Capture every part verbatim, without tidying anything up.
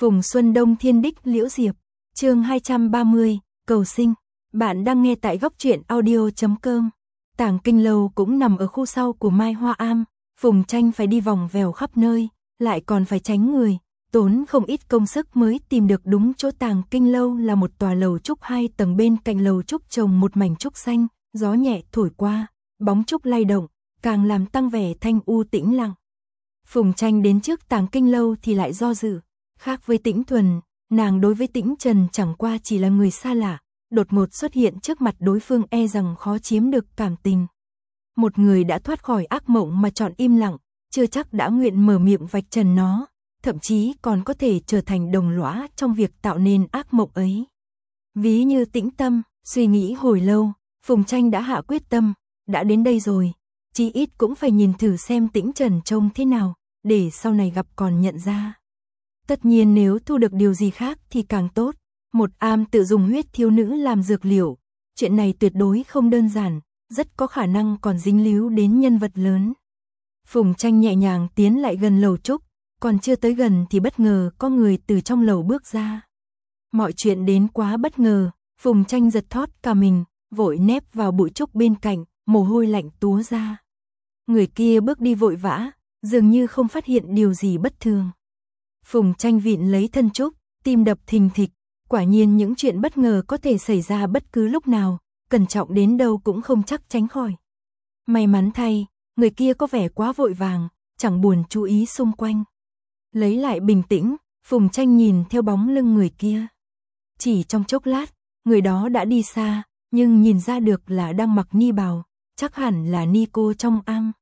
Phùng Xuân Đông Thiên Đích Liễu Diệp, chương hai trăm ba mươi, cầu sinh. Bạn đang nghe tại góc truyện audio chấm com. Tàng Kinh Lâu cũng nằm ở khu sau của Mai Hoa Am, Phùng Tranh phải đi vòng vèo khắp nơi, lại còn phải tránh người, tốn không ít công sức mới tìm được đúng chỗ. Tàng Kinh Lâu là một tòa lầu trúc hai tầng, bên cạnh lầu trúc trồng một mảnh trúc xanh, gió nhẹ thổi qua, bóng trúc lay động, càng làm tăng vẻ thanh u tĩnh lặng. Phùng Tranh đến trước Tàng Kinh Lâu thì lại do dự, khác với Tĩnh Thuần, nàng đối với Tĩnh Trần chẳng qua chỉ là người xa lạ, đột ngột xuất hiện trước mặt đối phương e rằng khó chiếm được cảm tình. Một người đã thoát khỏi ác mộng mà chọn im lặng, chưa chắc đã nguyện mở miệng vạch trần nó, thậm chí còn có thể trở thành đồng lõa trong việc tạo nên ác mộng ấy. Ví như Tĩnh Tâm, suy nghĩ hồi lâu, Phùng Tranh đã hạ quyết tâm, đã đến đây rồi, chí ít cũng phải nhìn thử xem Tĩnh Trần trông thế nào, để sau này gặp còn nhận ra. Tất nhiên nếu thu được điều gì khác thì càng tốt, một am tự dùng huyết thiếu nữ làm dược liệu, chuyện này tuyệt đối không đơn giản, rất có khả năng còn dính líu đến nhân vật lớn. Phùng Tranh nhẹ nhàng tiến lại gần lầu trúc, còn chưa tới gần thì bất ngờ có người từ trong lầu bước ra. Mọi chuyện đến quá bất ngờ, Phùng Tranh giật thót cả mình, vội nép vào bụi trúc bên cạnh, mồ hôi lạnh túa ra. Người kia bước đi vội vã, dường như không phát hiện điều gì bất thường. Phùng Tranh vịn lấy thân trúc, tim đập thình thịch, quả nhiên những chuyện bất ngờ có thể xảy ra bất cứ lúc nào, cẩn trọng đến đâu cũng không chắc tránh khỏi. May mắn thay, người kia có vẻ quá vội vàng, chẳng buồn chú ý xung quanh. Lấy lại bình tĩnh, Phùng Tranh nhìn theo bóng lưng người kia. Chỉ trong chốc lát, người đó đã đi xa, nhưng nhìn ra được là đang mặc ni bào, chắc hẳn là ni cô trong am.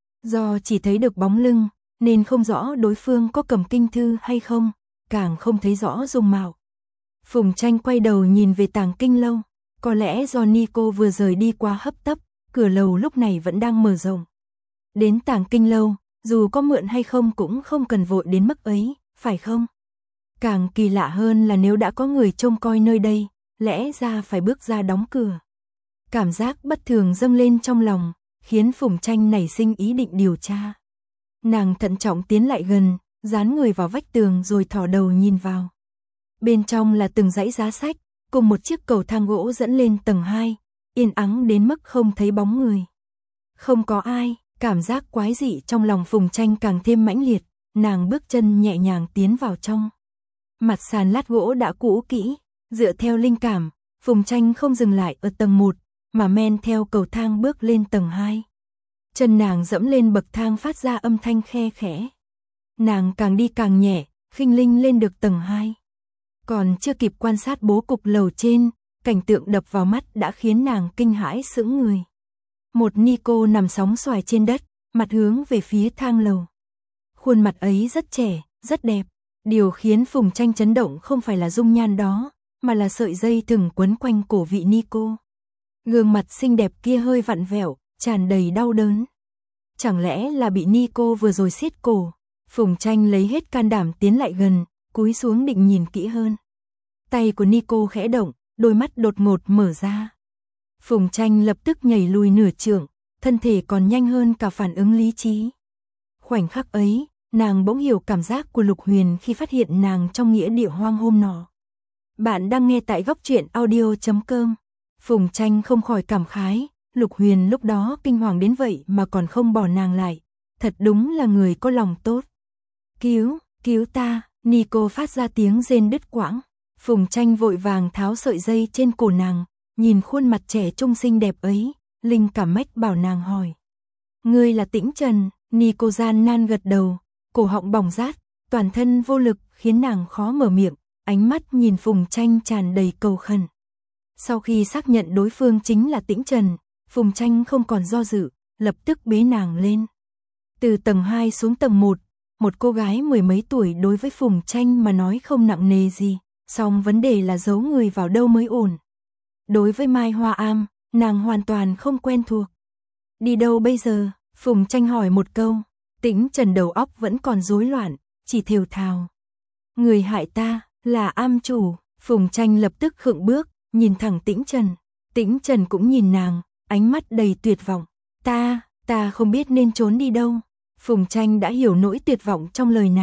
Do chỉ thấy được bóng lưng, nên không rõ đối phương có cầm kinh thư hay không, càng không thấy rõ dung mạo. Phùng Tranh quay đầu nhìn về Tàng Kinh Lâu, có lẽ do ni cô vừa rời đi qua hấp tấp, cửa lầu lúc này vẫn đang mở rộng. Đến Tàng Kinh Lâu, dù có mượn hay không cũng không cần vội đến mức ấy, phải không? Càng kỳ lạ hơn là nếu đã có người trông coi nơi đây, lẽ ra phải bước ra đóng cửa. Cảm giác bất thường dâng lên trong lòng, khiến Phùng Tranh nảy sinh ý định điều tra. Nàng thận trọng tiến lại gần, dán người vào vách tường rồi thò đầu nhìn vào. Bên trong là từng dãy giá sách, cùng một chiếc cầu thang gỗ dẫn lên tầng hai, yên ắng đến mức không thấy bóng người. Không có ai, cảm giác quái dị trong lòng Phùng Tranh càng thêm mãnh liệt, nàng bước chân nhẹ nhàng tiến vào trong. Mặt sàn lát gỗ đã cũ kỹ, dựa theo linh cảm, Phùng Tranh không dừng lại ở tầng một, mà men theo cầu thang bước lên tầng hai. Chân nàng dẫm lên bậc thang phát ra âm thanh khe khẽ. Nàng càng đi càng nhẹ, khinh linh lên được tầng hai. Còn chưa kịp quan sát bố cục lầu trên, cảnh tượng đập vào mắt đã khiến nàng kinh hãi sững người. Một ni cô nằm sóng xoài trên đất, mặt hướng về phía thang lầu. Khuôn mặt ấy rất trẻ, rất đẹp. Điều khiến Phùng Tranh chấn động không phải là dung nhan đó, mà là sợi dây thừng quấn quanh cổ vị ni cô. Gương mặt xinh đẹp kia hơi vặn vẹo, tràn đầy đau đớn. Chẳng lẽ là bị ni cô vừa rồi siết cổ? Phùng Tranh lấy hết can đảm tiến lại gần, cúi xuống định nhìn kỹ hơn. Tay của ni cô khẽ động, đôi mắt đột ngột mở ra. Phùng Tranh lập tức nhảy lùi nửa trượng, thân thể còn nhanh hơn cả phản ứng lý trí. Khoảnh khắc ấy, nàng bỗng hiểu cảm giác của Lục Huyền khi phát hiện nàng trong nghĩa địa hoang hôm nọ. Bạn đang nghe tại góc truyện audio chấm com. Phùng Tranh không khỏi cảm khái, Lục Huyền lúc đó kinh hoàng đến vậy mà còn không bỏ nàng lại. Thật đúng là người có lòng tốt. Cứu, cứu ta, ni cô phát ra tiếng rên đứt quãng. Phùng Tranh vội vàng tháo sợi dây trên cổ nàng, nhìn khuôn mặt trẻ trung xinh đẹp ấy, linh cảm mách bảo nàng hỏi. Ngươi là Tĩnh Trần? Ni cô gian nan gật đầu, cổ họng bỏng rát, toàn thân vô lực khiến nàng khó mở miệng, ánh mắt nhìn Phùng Tranh tràn đầy cầu khẩn. Sau khi xác nhận đối phương chính là Tĩnh Trần, Phùng Tranh không còn do dự, lập tức bế nàng lên. Từ tầng hai xuống tầng một, một cô gái mười mấy tuổi đối với Phùng Tranh mà nói không nặng nề gì, song vấn đề là giấu người vào đâu mới ổn. Đối với Mai Hoa Am, nàng hoàn toàn không quen thuộc. Đi đâu bây giờ? Phùng Tranh hỏi một câu, Tĩnh Trần đầu óc vẫn còn rối loạn, chỉ thều thào. Người hại ta, là am chủ. Phùng Tranh lập tức khựng bước, nhìn thẳng Tĩnh Trần. Tĩnh Trần cũng nhìn nàng, ánh mắt đầy tuyệt vọng. Ta, ta không biết nên trốn đi đâu. Phùng Tranh đã hiểu nỗi tuyệt vọng trong lời nàng.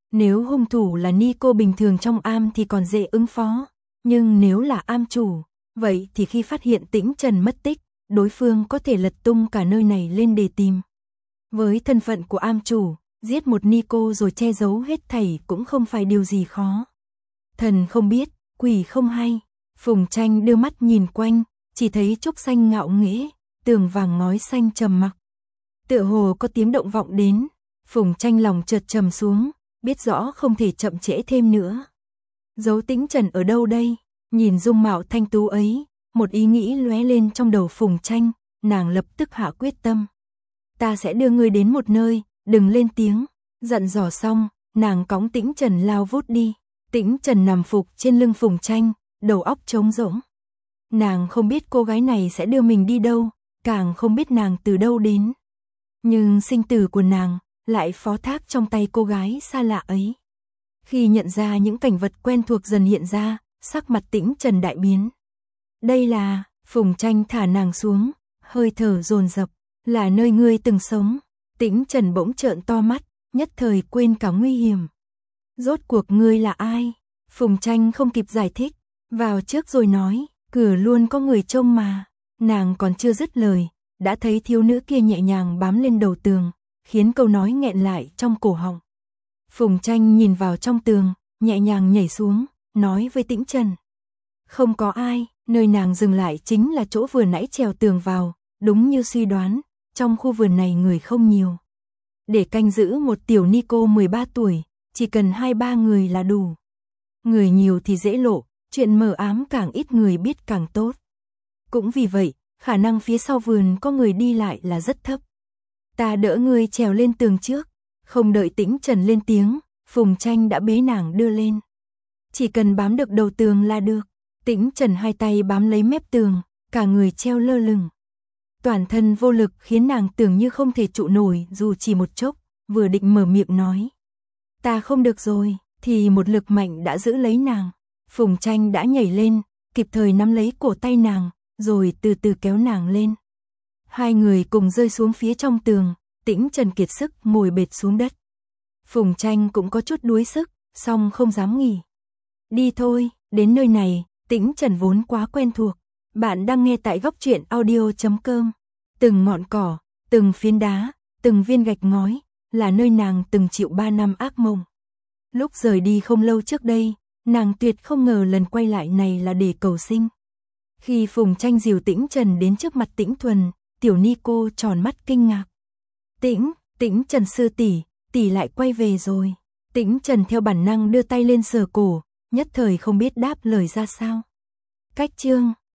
Nếu hung thủ là Nico bình thường trong am thì còn dễ ứng phó, nhưng nếu là am chủ, vậy thì khi phát hiện Tĩnh Trần mất tích, đối phương có thể lật tung cả nơi này lên để tìm. Với thân phận của am chủ, giết một Nico rồi che giấu hết thảy cũng không phải điều gì khó. Thần không biết, quỷ không hay. Phùng Tranh đưa mắt nhìn quanh, chỉ thấy trúc xanh ngạo nghễ, tường vàng ngói xanh trầm mặc. Tựa hồ có tiếng động vọng đến, Phùng Tranh lòng chợt trầm xuống, biết rõ không thể chậm trễ thêm nữa. Giấu Tĩnh Trần ở đâu đây? Nhìn dung mạo thanh tú ấy, một ý nghĩ lóe lên trong đầu Phùng Tranh, nàng lập tức hạ quyết tâm. Ta sẽ đưa ngươi đến một nơi, đừng lên tiếng. Dặn dò xong, nàng cõng Tĩnh Trần lao vút đi. Tĩnh Trần nằm phục trên lưng Phùng Tranh, đầu óc trống rỗng. Nàng không biết cô gái này sẽ đưa mình đi đâu, càng không biết nàng từ đâu đến. Nhưng sinh tử của nàng lại phó thác trong tay cô gái xa lạ ấy. Khi nhận ra những cảnh vật quen thuộc dần hiện ra, sắc mặt Tĩnh Trần đại biến. Đây là, Phùng Tranh thả nàng xuống, hơi thở dồn dập, là nơi ngươi từng sống. Tĩnh Trần bỗng trợn to mắt, nhất thời quên cả nguy hiểm. Rốt cuộc ngươi là ai? Phùng Tranh không kịp giải thích, vào trước rồi nói, cửa luôn có người trông mà. Nàng còn chưa dứt lời, đã thấy thiếu nữ kia nhẹ nhàng bám lên đầu tường, khiến câu nói nghẹn lại trong cổ họng. Phùng Tranh nhìn vào trong tường, nhẹ nhàng nhảy xuống, nói với Tĩnh Trần. Không có ai, nơi nàng dừng lại chính là chỗ vừa nãy trèo tường vào, đúng như suy đoán, trong khu vườn này người không nhiều. Để canh giữ một tiểu Nico mười ba tuổi, chỉ cần hai ba người là đủ. Người nhiều thì dễ lộ, chuyện mờ ám càng ít người biết càng tốt. Cũng vì vậy, khả năng phía sau vườn có người đi lại là rất thấp. Ta đỡ ngươi trèo lên tường trước. Không đợi Tĩnh Trần lên tiếng, Phùng Tranh đã bế nàng đưa lên. Chỉ cần bám được đầu tường là được. Tĩnh Trần hai tay bám lấy mép tường, cả người treo lơ lửng. Toàn thân vô lực khiến nàng tưởng như không thể trụ nổi dù chỉ một chốc, vừa định mở miệng nói. Ta không được rồi, thì một lực mạnh đã giữ lấy nàng. Phùng Tranh đã nhảy lên, kịp thời nắm lấy cổ tay nàng, rồi từ từ kéo nàng lên. Hai người cùng rơi xuống phía trong tường, Tĩnh Trần kiệt sức ngồi bệt xuống đất. Phùng Tranh cũng có chút đuối sức, song không dám nghỉ. Đi thôi, đến nơi này, Tĩnh Trần vốn quá quen thuộc. Bạn đang nghe tại góc truyện audio chấm com. Từng ngọn cỏ, từng phiến đá, từng viên gạch ngói, là nơi nàng từng chịu ba năm ác mộng. Lúc rời đi không lâu trước đây, nàng tuyệt không ngờ lần quay lại này là để cầu sinh. Khi Phùng Tranh dìu Tĩnh Trần đến trước mặt Tĩnh Thuần, tiểu Nico tròn mắt kinh ngạc. Tĩnh, Tĩnh Trần sư tỷ, tỷ lại quay về rồi. Tĩnh Trần theo bản năng đưa tay lên sờ cổ, nhất thời không biết đáp lời ra sao. Cách chương